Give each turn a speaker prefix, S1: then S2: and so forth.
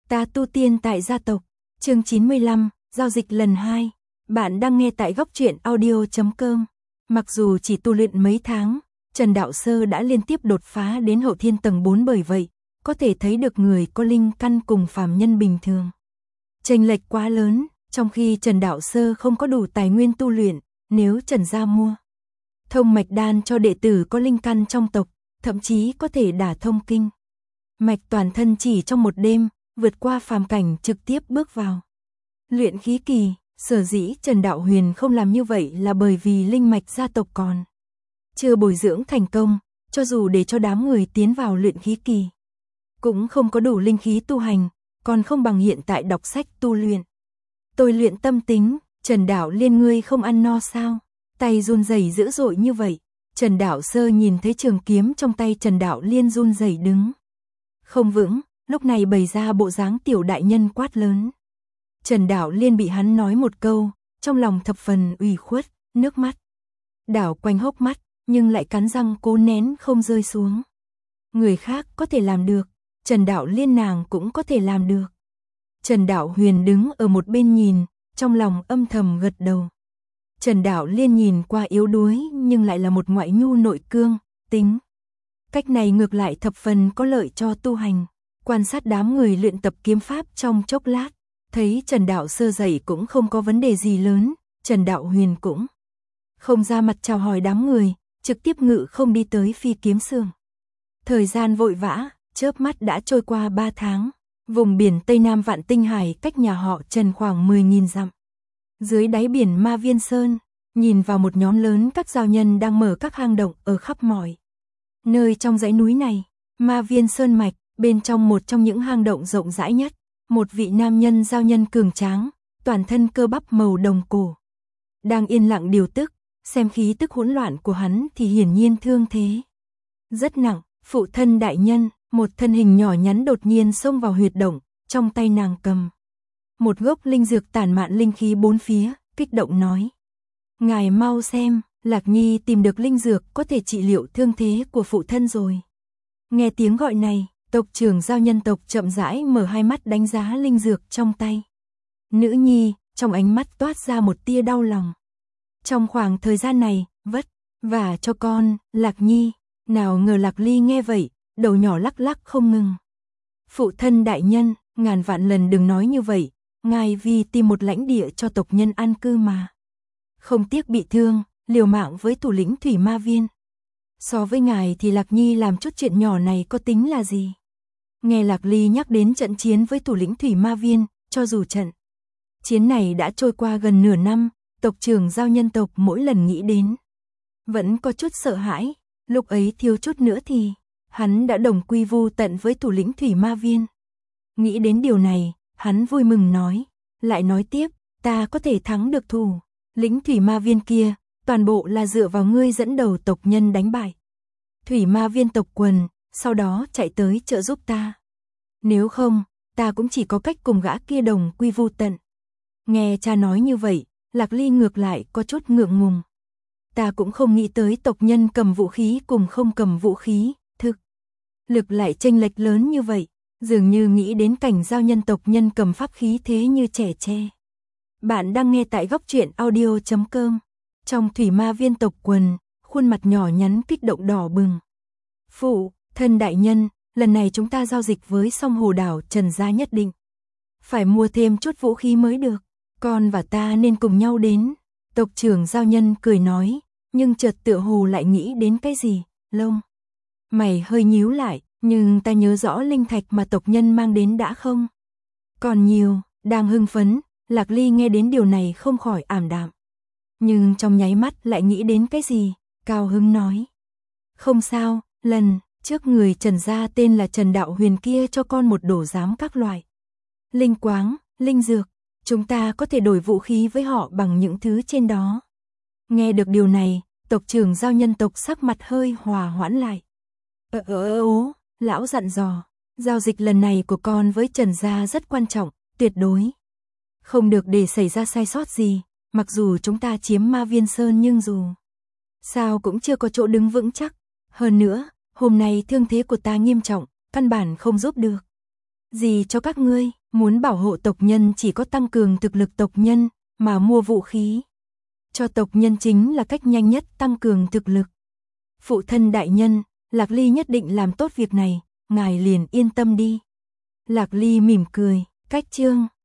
S1: Ta tu tiên tại gia tộc, chương 95, giao dịch lần 2. Bạn đang nghe tại góc truyện audio.com. Mặc dù chỉ tu luyện mấy tháng, Trần Đạo Sơ đã liên tiếp đột phá đến hậu thiên tầng 4, bởi vậy, có thể thấy được người có linh căn cùng phàm nhân bình thường. Chênh lệch quá lớn, trong khi Trần Đạo Sơ không có đủ tài nguyên tu luyện, nếu Trần gia mua thông mạch đan cho đệ tử có linh căn trong tộc, thậm chí có thể đả thông kinh mạch toàn thân chỉ trong một đêm, vượt qua phàm cảnh trực tiếp bước vào luyện khí kỳ. Sở dĩ Trần Đạo Huyền không làm như vậy là bởi vì linh mạch gia tộc còn chưa bồi dưỡng thành công, cho dù để cho đám người tiến vào luyện khí kỳ, cũng không có đủ linh khí tu hành, còn không bằng hiện tại đọc sách tu luyện. Tôi luyện tâm tính, Trần Đạo Liên ngươi không ăn no sao? Tay run rẩy dữ dội như vậy. Trần Đạo Sơ nhìn thấy trường kiếm trong tay Trần Đạo Liên run rẩy đứng không vững, lúc này bày ra bộ dáng tiểu đại nhân quát lớn. Trần Đạo Liên bị hắn nói một câu, trong lòng thập phần ủy khuất, nước mắt đảo quanh hốc mắt, nhưng lại cắn răng cố nén không rơi xuống. Người khác có thể làm được, Trần Đạo Liên nàng cũng có thể làm được. Trần Đạo Huyền đứng ở một bên nhìn, trong lòng âm thầm gật đầu. Trần Đạo Liên nhìn qua yếu đuối nhưng lại là một ngoại nhu nội cương, tính cách này ngược lại thập phần có lợi cho tu hành. Quan sát đám người luyện tập kiếm pháp trong chốc lát, thấy Trần Đạo Sơ dạy cũng không có vấn đề gì lớn, Trần Đạo Huyền cũng không ra mặt chào hỏi đám người, trực tiếp ngự không đi tới Phi Kiếm Xưởng. Thời gian vội vã, chớp mắt đã trôi qua 3 tháng, vùng biển Tây Nam Vạn Tinh Hải cách nhà họ Trần khoảng 10.000 dặm. Dưới đáy biển Ma Viên Sơn, nhìn vào một nhóm lớn các giao nhân đang mở các hang động ở khắp mọi nơi trong dãy núi này. Ma Viên Sơn mạch, bên trong một trong những hang động rộng rãi nhất, một vị nam nhân giao nhân cường tráng, toàn thân cơ bắp màu đồng cổ, đang yên lặng điều tức, xem khí tức hỗn loạn của hắn thì hiển nhiên thương thế rất nặng. Phụ thân đại nhân, một thân hình nhỏ nhắn đột nhiên xông vào huyệt động, trong tay nàng cầm một gốc linh dược tản mạn linh khí bốn phía, kích động nói: "Ngài mau xem, Lạc Nhi tìm được linh dược có thể trị liệu thương thế của phụ thân rồi." Nghe tiếng gọi này, tộc trưởng giao nhân tộc chậm rãi mở hai mắt đánh giá linh dược trong tay nữ nhi, trong ánh mắt toát ra một tia đau lòng. Trong khoảng thời gian này, vất vả cho con, Lạc Nhi. Nào ngờ Lạc Ly nghe vậy, đầu nhỏ lắc lắc không ngừng. "Phụ thân đại nhân, ngàn vạn lần đừng nói như vậy, ngài vì tìm một lãnh địa cho tộc nhân an cư mà không tiếc bị thương, liều mạng với thủ lĩnh Thủy Ma Viên. So với ngài thì Lạc Nhi làm chút chuyện nhỏ này có tính là gì?" Nghe Lạc Ly nhắc đến trận chiến với thủ lĩnh Thủy Ma Viên, cho dù trận chiến này đã trôi qua gần nửa năm, tộc trưởng giao nhân tộc mỗi lần nghĩ đến vẫn có chút sợ hãi. Lúc ấy thiếu chút nữa thì hắn đã đồng quy vu tận với thủ lĩnh Thủy Ma Viên. Nghĩ đến điều này, hắn vui mừng lại nói tiếp: "Ta có thể thắng được thủ lĩnh Thủy Ma Viên kia, toàn bộ là dựa vào ngươi dẫn đầu tộc nhân đánh bại Thủy Ma Viên tộc quần, sau đó chạy tới trợ giúp ta. Nếu không, ta cũng chỉ có cách cùng gã kia đồng quy vu tận." Nghe cha nói như vậy, Lạc Ly ngược lại có chút ngượng ngùng. Ta cũng không nghĩ tới tộc nhân cầm vũ khí cùng không cầm vũ khí, thực lực lại chênh lệch lớn như vậy, dường như nghĩ đến cảnh giao nhân tộc nhân cầm pháp khí thế như trẻ tre. Bạn đang nghe tại góc truyện audio.com. Trong Thủy Ma Viên tộc quần, khuôn mặt nhỏ nhắn kích động đỏ bừng. "Phụ thân đại nhân, lần này chúng ta giao dịch với Song Hồ đảo Trần gia nhất định phải mua thêm chút vũ khí mới được. Con và ta nên cùng nhau đến." Tộc trưởng giao nhân cười nói, nhưng chợt tựa hồ lại nghĩ đến cái gì, lông mày hơi nhíu lại: "Nhưng ta nhớ rõ linh thạch mà tộc nhân mang đến đã không còn nhiều." Đang hưng phấn, Lạc Ly nghe đến điều này không khỏi ảm đạm, nhưng trong nháy mắt lại nghĩ đến cái gì, cao hứng nói: "Không sao, lần trước người Trần gia tên là Trần Đạo Huyền kia cho con một đổ giám các loại linh quáng, linh dược, chúng ta có thể đổi vũ khí với họ bằng những thứ trên đó." Nghe được điều này, tộc trưởng giao nhân tộc sắc mặt hơi hòa hoãn lại. Lão dặn dò, giao dịch lần này của con với Trần gia rất quan trọng, tuyệt đối không được để xảy ra sai sót gì. Mặc dù chúng ta chiếm Ma Viên Sơn nhưng dù sao cũng chưa có chỗ đứng vững chắc. Hơn nữa, hôm nay thương thế của ta nghiêm trọng, căn bản không giúp được gì cho các ngươi. Muốn bảo hộ tộc nhân chỉ có tăng cường thực lực tộc nhân, mà mua vũ khí cho tộc nhân chính là cách nhanh nhất tăng cường thực lực. Phụ thân đại nhân, Lạc Ly nhất định làm tốt việc này, ngài liền yên tâm đi. Lạc Ly mỉm cười, cách chương